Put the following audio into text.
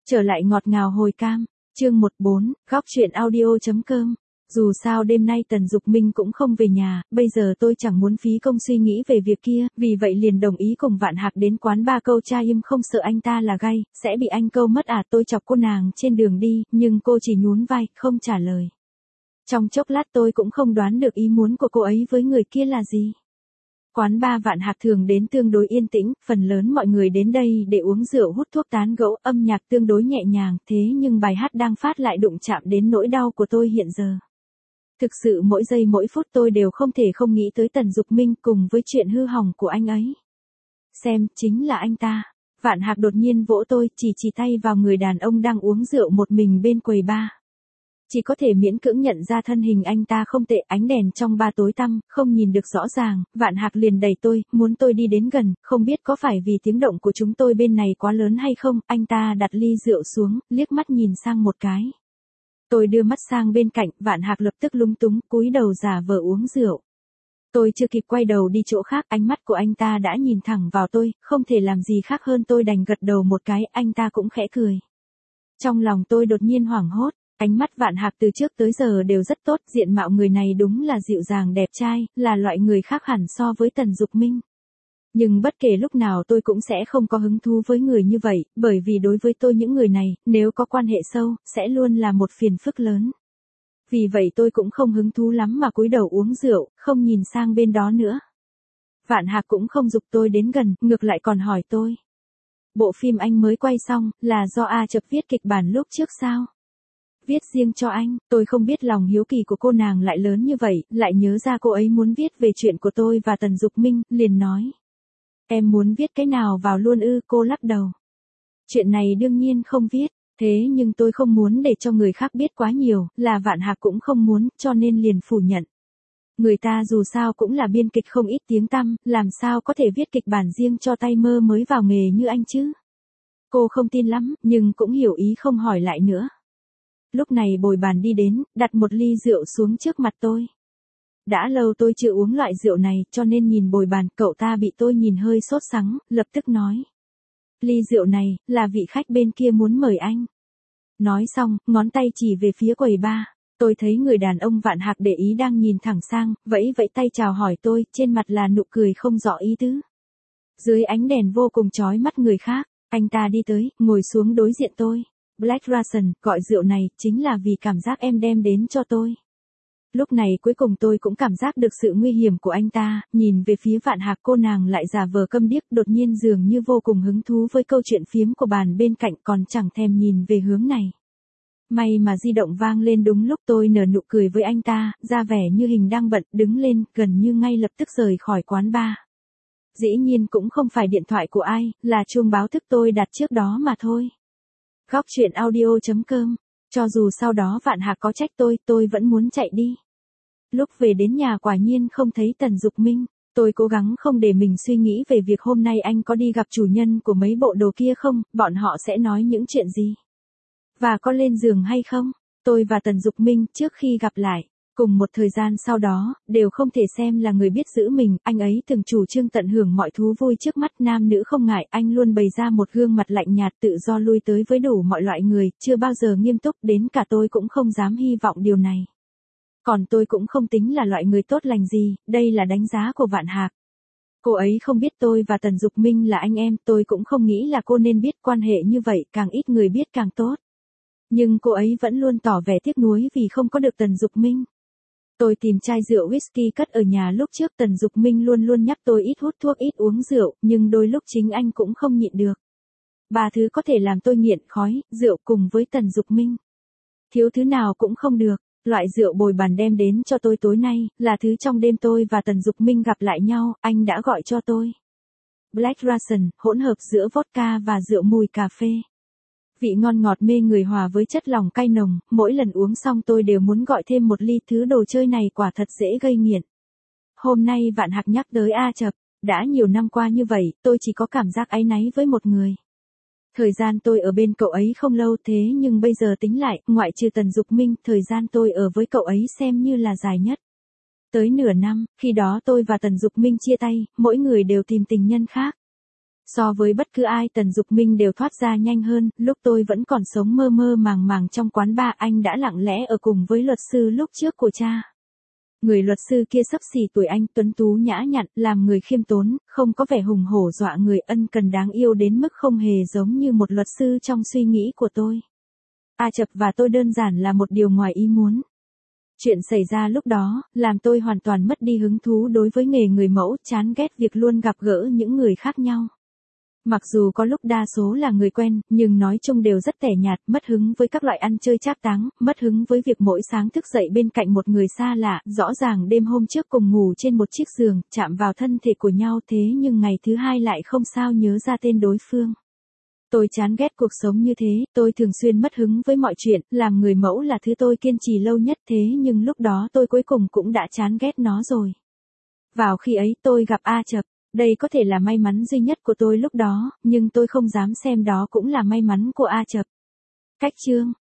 Trở lại ngọt ngào hồi cam, chương 14, góc truyện audio.com. Dù sao đêm nay Tần Dục Minh cũng không về nhà, bây giờ tôi chẳng muốn phí công suy nghĩ về việc kia, vì vậy liền đồng ý cùng Vạn Hạc đến quán ba câu tra im, không sợ anh ta là gay, sẽ bị anh câu mất à. Tôi chọc cô nàng trên đường đi, nhưng cô chỉ nhún vai, không trả lời. Trong chốc lát tôi cũng không đoán được ý muốn của cô ấy với người kia là gì. Quán ba Vạn Hạc thường đến tương đối yên tĩnh, phần lớn mọi người đến đây để uống rượu hút thuốc tán gẫu, âm nhạc tương đối nhẹ nhàng, thế nhưng bài hát đang phát lại đụng chạm đến nỗi đau của tôi hiện giờ. Thực sự mỗi giây mỗi phút tôi đều không thể không nghĩ tới Tần Dục Minh cùng với chuyện hư hỏng của anh ấy. Xem, chính là anh ta. Vạn Hạc đột nhiên vỗ tôi, chỉ tay vào người đàn ông đang uống rượu một mình bên quầy bar. Chỉ có thể miễn cưỡng nhận ra thân hình anh ta không tệ, ánh đèn trong bar tối tăm, không nhìn được rõ ràng. Vạn Hạc liền đẩy tôi, muốn tôi đi đến gần, không biết có phải vì tiếng động của chúng tôi bên này quá lớn hay không. Anh ta đặt ly rượu xuống, liếc mắt nhìn sang một cái. Tôi đưa mắt sang bên cạnh, Vạn Hạc lập tức lúng túng, cúi đầu giả vờ uống rượu. Tôi chưa kịp quay đầu đi chỗ khác, ánh mắt của anh ta đã nhìn thẳng vào tôi, không thể làm gì khác hơn tôi đành gật đầu một cái, anh ta cũng khẽ cười. Trong lòng tôi đột nhiên hoảng hốt. Ánh mắt Vạn Hạc từ trước tới giờ đều rất tốt, diện mạo người này đúng là dịu dàng đẹp trai, là loại người khác hẳn so với Tần Dục Minh. Nhưng bất kể lúc nào tôi cũng sẽ không có hứng thú với người như vậy, bởi vì đối với tôi những người này, nếu có quan hệ sâu, sẽ luôn là một phiền phức lớn. Vì vậy tôi cũng không hứng thú lắm mà cúi đầu uống rượu, không nhìn sang bên đó nữa. Vạn Hạc cũng không giục tôi đến gần, ngược lại còn hỏi tôi. Bộ phim anh mới quay xong, là do A Chập viết kịch bản lúc trước sao? Viết riêng cho anh, tôi không biết lòng hiếu kỳ của cô nàng lại lớn như vậy, lại nhớ ra cô ấy muốn viết về chuyện của tôi và Tần Dục Minh, liền nói. Em muốn viết cái nào vào luôn ư? Cô lắc đầu. Chuyện này đương nhiên không viết, thế nhưng tôi không muốn để cho người khác biết quá nhiều, là Vạn Hạc cũng không muốn, cho nên liền phủ nhận. Người ta dù sao cũng là biên kịch không ít tiếng tăm, làm sao có thể viết kịch bản riêng cho tay mơ mới vào nghề như anh chứ? Cô không tin lắm, nhưng cũng hiểu ý không hỏi lại nữa. Lúc này bồi bàn đi đến, đặt một ly rượu xuống trước mặt tôi. Đã lâu tôi chưa uống loại rượu này, cho nên nhìn bồi bàn, cậu ta bị tôi nhìn hơi sốt sắng, lập tức nói. Ly rượu này, là vị khách bên kia muốn mời anh. Nói xong, ngón tay chỉ về phía quầy bar. Tôi thấy người đàn ông Vạn Hạc để ý đang nhìn thẳng sang, vẫy tay chào hỏi tôi, trên mặt là nụ cười không rõ ý tứ. Dưới ánh đèn vô cùng chói mắt người khác, anh ta đi tới, ngồi xuống đối diện tôi. Black Russian, gọi rượu này, chính là vì cảm giác em đem đến cho tôi. Lúc này cuối cùng tôi cũng cảm giác được sự nguy hiểm của anh ta, nhìn về phía Vạn Hạc, cô nàng lại giả vờ câm điếc, đột nhiên dường như vô cùng hứng thú với câu chuyện phiếm của bàn bên cạnh, còn chẳng thèm nhìn về hướng này. May mà di động vang lên đúng lúc tôi nở nụ cười với anh ta, ra vẻ như hình đang bận, đứng lên, gần như ngay lập tức rời khỏi quán bar. Dĩ nhiên cũng không phải điện thoại của ai, là chuông báo thức tôi đặt trước đó mà thôi. Góc truyện audio.com. Cho dù sau đó Vạn Hạc có trách tôi vẫn muốn chạy đi. Lúc về đến nhà quả nhiên không thấy Tần Dục Minh, tôi cố gắng không để mình suy nghĩ về việc hôm nay anh có đi gặp chủ nhân của mấy bộ đồ kia không, bọn họ sẽ nói những chuyện gì. Và có lên giường hay không, tôi và Tần Dục Minh trước khi gặp lại. Cùng một thời gian sau đó, đều không thể xem là người biết giữ mình, anh ấy thường chủ trương tận hưởng mọi thú vui trước mắt, nam nữ không ngại, anh luôn bày ra một gương mặt lạnh nhạt tự do lui tới với đủ mọi loại người, chưa bao giờ nghiêm túc, đến cả tôi cũng không dám hy vọng điều này. Còn tôi cũng không tính là loại người tốt lành gì, đây là đánh giá của Vạn Hạc. Cô ấy không biết tôi và Tần Dục Minh là anh em, tôi cũng không nghĩ là cô nên biết, quan hệ như vậy, càng ít người biết càng tốt. Nhưng cô ấy vẫn luôn tỏ vẻ tiếc nuối vì không có được Tần Dục Minh. Tôi tìm chai rượu whisky cất ở nhà lúc trước, Tần Dục Minh luôn luôn nhắc tôi ít hút thuốc ít uống rượu, nhưng đôi lúc chính anh cũng không nhịn được. Ba thứ có thể làm tôi nghiện: khói, rượu cùng với Tần Dục Minh. Thiếu thứ nào cũng không được, loại rượu bồi bàn đem đến cho tôi tối nay, là thứ trong đêm tôi và Tần Dục Minh gặp lại nhau, anh đã gọi cho tôi. Black Russian, hỗn hợp giữa vodka và rượu mùi cà phê. Vị ngon ngọt mê người hòa với chất lỏng cay nồng, mỗi lần uống xong tôi đều muốn gọi thêm một ly, thứ đồ chơi này quả thật dễ gây nghiện. Hôm nay Vạn Hạc nhắc tới A Chập, đã nhiều năm qua như vậy, tôi chỉ có cảm giác áy náy với một người. Thời gian tôi ở bên cậu ấy không lâu, thế nhưng bây giờ tính lại, ngoại trừ Tần Dục Minh, thời gian tôi ở với cậu ấy xem như là dài nhất. Tới nửa năm, khi đó tôi và Tần Dục Minh chia tay, mỗi người đều tìm tình nhân khác. So với bất cứ ai Tần Dục Minh đều thoát ra nhanh hơn, lúc tôi vẫn còn sống mơ mơ màng màng trong quán bar anh đã lặng lẽ ở cùng với luật sư lúc trước của cha. Người luật sư kia xấp xỉ tuổi anh, tuấn tú nhã nhặn, làm người khiêm tốn, không có vẻ hùng hổ dọa người, ân cần đáng yêu đến mức không hề giống như một luật sư trong suy nghĩ của tôi. A Chập và tôi đơn giản là một điều ngoài ý muốn. Chuyện xảy ra lúc đó, làm tôi hoàn toàn mất đi hứng thú đối với nghề người mẫu, chán ghét việc luôn gặp gỡ những người khác nhau. Mặc dù có lúc đa số là người quen, nhưng nói chung đều rất tẻ nhạt, mất hứng với các loại ăn chơi trác táng, mất hứng với việc mỗi sáng thức dậy bên cạnh một người xa lạ, rõ ràng đêm hôm trước cùng ngủ trên một chiếc giường, chạm vào thân thể của nhau thế nhưng ngày thứ hai lại không sao nhớ ra tên đối phương. Tôi chán ghét cuộc sống như thế, tôi thường xuyên mất hứng với mọi chuyện, làm người mẫu là thứ tôi kiên trì lâu nhất thế nhưng lúc đó tôi cuối cùng cũng đã chán ghét nó rồi. Vào khi ấy tôi gặp A Chập. Đây có thể là may mắn duy nhất của tôi lúc đó, nhưng tôi không dám xem đó cũng là may mắn của A Chập. Cách chương